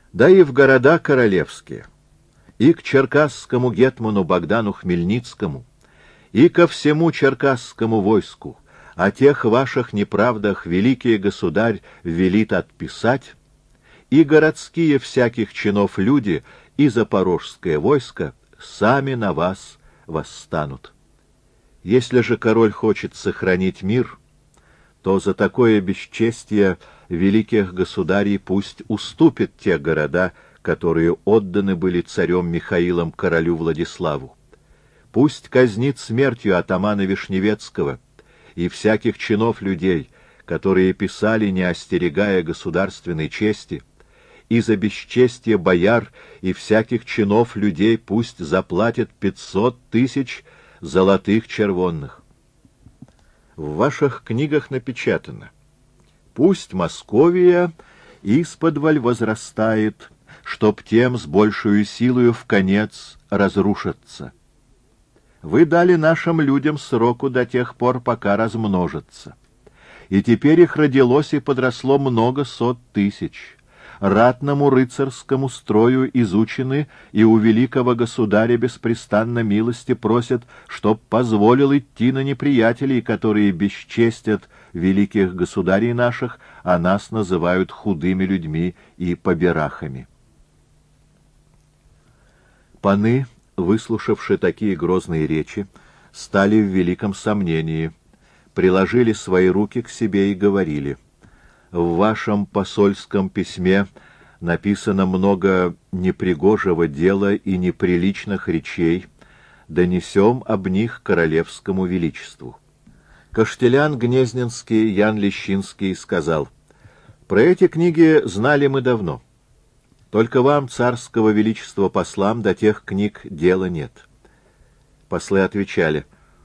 да и в города королевские, и к черкасскому гетману Богдану Хмельницкому, и ко всему черкасскому войску о тех ваших неправдах великий государь велит отписать, и городские всяких чинов люди, и запорожское войско сами на вас восстанут. Если же король хочет сохранить мир, то за такое бесчестие великих государей пусть уступит те города, которые отданы были царем Михаилом королю Владиславу. Пусть казнит смертью атамана Вишневецкого и всяких чинов людей, которые писали, не остерегая государственной чести, и за бесчестие бояр и всяких чинов людей пусть заплатит 500 000 золотых червонных. В ваших книгах напечатано: пусть Московия исподволь возрастает, чтоб тем с большую силою вконец разрушиться. Вы дали нашим людям сроку до тех пор, пока размножатся. И теперь их родилось и подросло много 100 000. Ратному рыцарскому строю изучены, и у великого государя беспрестанно милости просят, чтоб позволил идти на неприятелей, которые бесчестят великих государей наших, а нас называют худыми людьми и поберахами. Паны, выслушавши такие грозные речи, стали в великом сомнении, приложили свои руки к себе и говорили: в вашем посольском письме написано много непригожего дела и неприличных речей, донесем об них королевскому величеству. Каштелян Гнезненский Ян Лещинский сказал: про эти книги знали мы давно. Только вам, царского величества послам, до тех книг дела нет. Послы отвечали: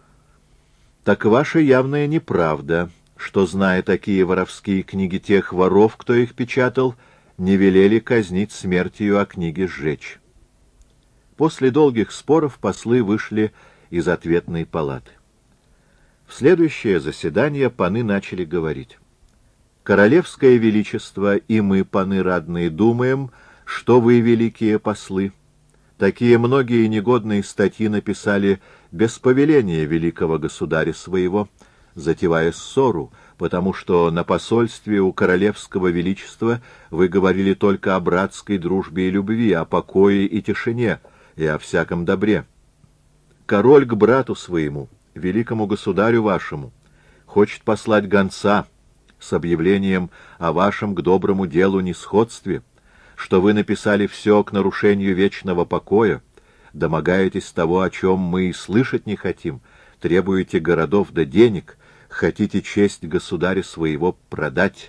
так ваша явная неправда, что, зная такие воровские книги тех воров, кто их печатал, не велели казнить смертью, а книги сжечь. После долгих споров послы вышли из ответной палаты. В следующее заседание паны начали говорить: королевское величество и мы, паны радные, думаем, что вы, великие послы, такие многие негодные статьи написали без повеления великого государя своего, затевая ссору, потому что на посольстве у королевского величества вы говорили только о братской дружбе и любви, о покое и тишине, и о всяком добре. Король к брату своему, великому государю вашему, хочет послать гонца с объявлением о вашем к доброму делу несходстве, что вы написали все к нарушению вечного покоя, домогаетесь того, о чем мы и слышать не хотим, требуете городов да денег, хотите честь государя своего продать.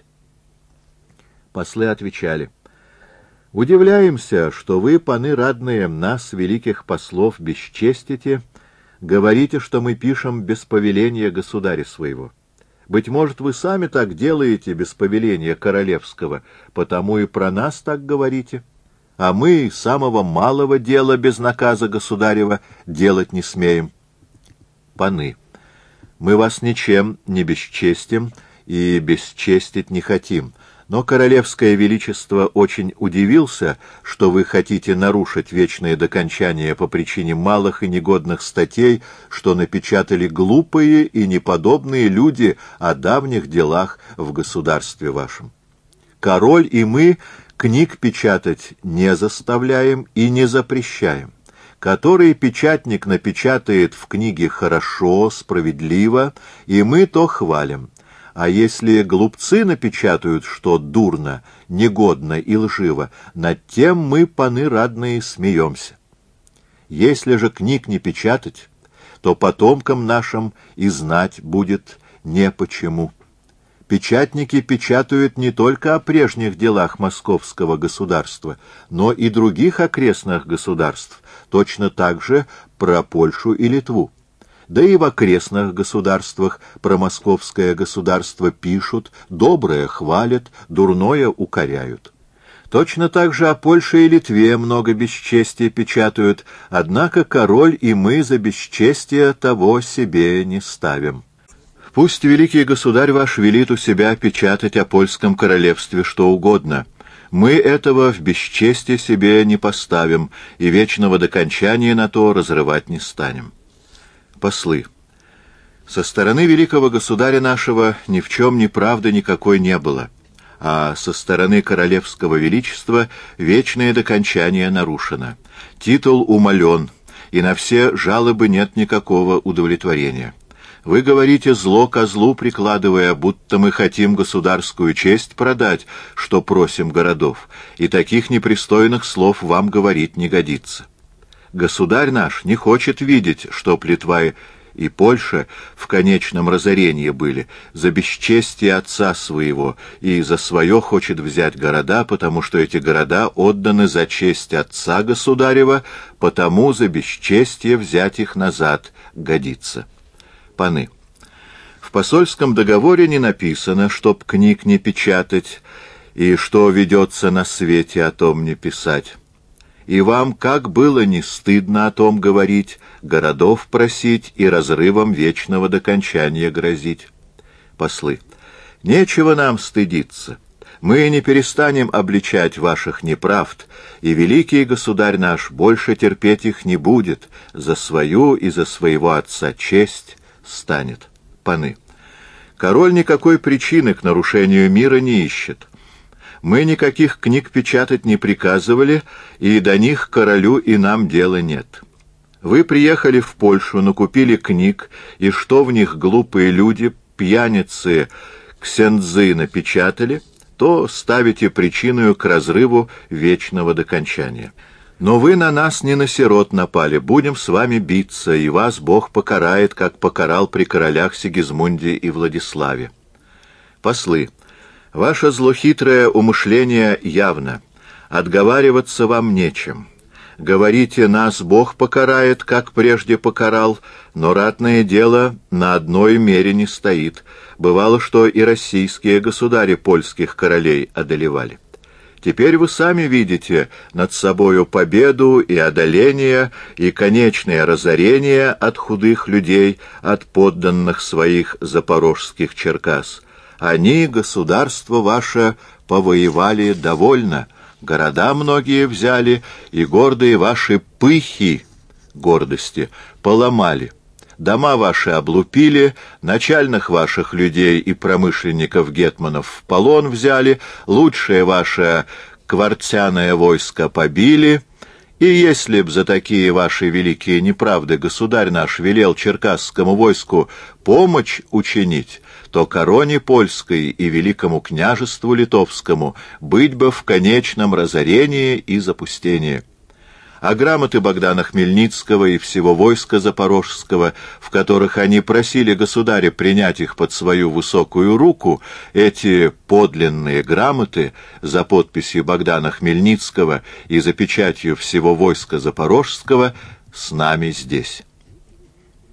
Послы отвечали: удивляемся, что вы, паны радные, нас, великих послов, бесчестите, говорите, что мы пишем без повеления государя своего. Быть может, вы сами так делаете без повеления королевского, потому и про нас так говорите. А мы самого малого дела без наказа государева делать не смеем. Паны, мы вас ничем не бесчестим и бесчестить не хотим, но королевское величество очень удивился, что вы хотите нарушить вечное докончание по причине малых и негодных статей, что напечатали глупые и неподобные люди о давних делах в государстве вашем. Король и мы книг печатать не заставляем и не запрещаем. Который печатник напечатает в книге хорошо, справедливо, и мы то хвалим. А если глупцы напечатают, что дурно, негодно и лживо, над тем мы, паны радные, смеемся. Если же книг не печатать, то потомкам нашим и знать будет не почему. Печатники печатают не только о прежних делах московского государства, но и других окрестных государств, точно так же про Польшу и Литву. Да и в окрестных государствах про московское государство пишут, доброе хвалят, дурное укоряют. Точно так же о Польше и Литве много бесчестия печатают, однако король и мы за бесчестие того себе не ставим. Пусть великий государь ваш велит у себя печатать о польском королевстве что угодно. Мы этого в бесчестие себе не поставим, и вечного докончания на то разрывать не станем. Послы. Со стороны великого государя нашего ни в чем неправды никакой не было, а со стороны королевского величества вечное докончание нарушено. Титул умален, и на все жалобы нет никакого удовлетворения. Вы говорите зло ко злу прикладывая, будто мы хотим государскую честь продать, что просим городов, и таких непристойных слов вам говорить не годится. Государь наш не хочет видеть, что Литва и Польша в конечном разорении были, за бесчестие отца своего, и за свое хочет взять города, потому что эти города отданы за честь отца государева, потому за бесчестие взять их назад годится. Паны. В посольском договоре не написано, чтоб книг не печатать, и что ведется на свете, о том не писать. И вам как было не стыдно о том говорить, городов просить и разрывом вечного докончания грозить? Послы. Нечего нам стыдиться. Мы не перестанем обличать ваших неправд, и великий государь наш больше терпеть их не будет, за свою и за своего отца честь станет. Паны. Король никакой причины к нарушению мира не ищет. Мы никаких книг печатать не приказывали, и до них королю и нам дела нет. Вы приехали в Польшу, накупили книг, и что в них глупые люди, пьяницы, ксензы напечатали, то ставите причиною к разрыву вечного докончания. Но вы на нас не на сирот напали, будем с вами биться, и вас Бог покарает, как покарал при королях Сигизмунде и Владиславе. Послы, ваше злохитрое умышление явно, отговариваться вам нечем. Говорите, нас Бог покарает, как прежде покарал, но ратное дело на одной мере не стоит. Бывало, что и российские государи польских королей одолевали. Теперь вы сами видите над собою победу и одоление, и конечное разорение от худых людей, от подданных своих запорожских Черкас. Они, государство ваше, повоевали довольно, города многие взяли, и гордые ваши пыхи, гордости, поломали. Дома ваши облупили, начальных ваших людей и промышленников-гетманов в полон взяли, лучшее ваше квартяное войско побили, и если б за такие ваши великие неправды государь наш велел черкасскому войску помощь учинить, то короне польской и великому княжеству литовскому быть бы в конечном разорении и запустении. А грамоты Богдана Хмельницкого и всего войска запорожского, в которых они просили государя принять их под свою высокую руку, эти подлинные грамоты за подписью Богдана Хмельницкого и за печатью всего войска запорожского с нами здесь.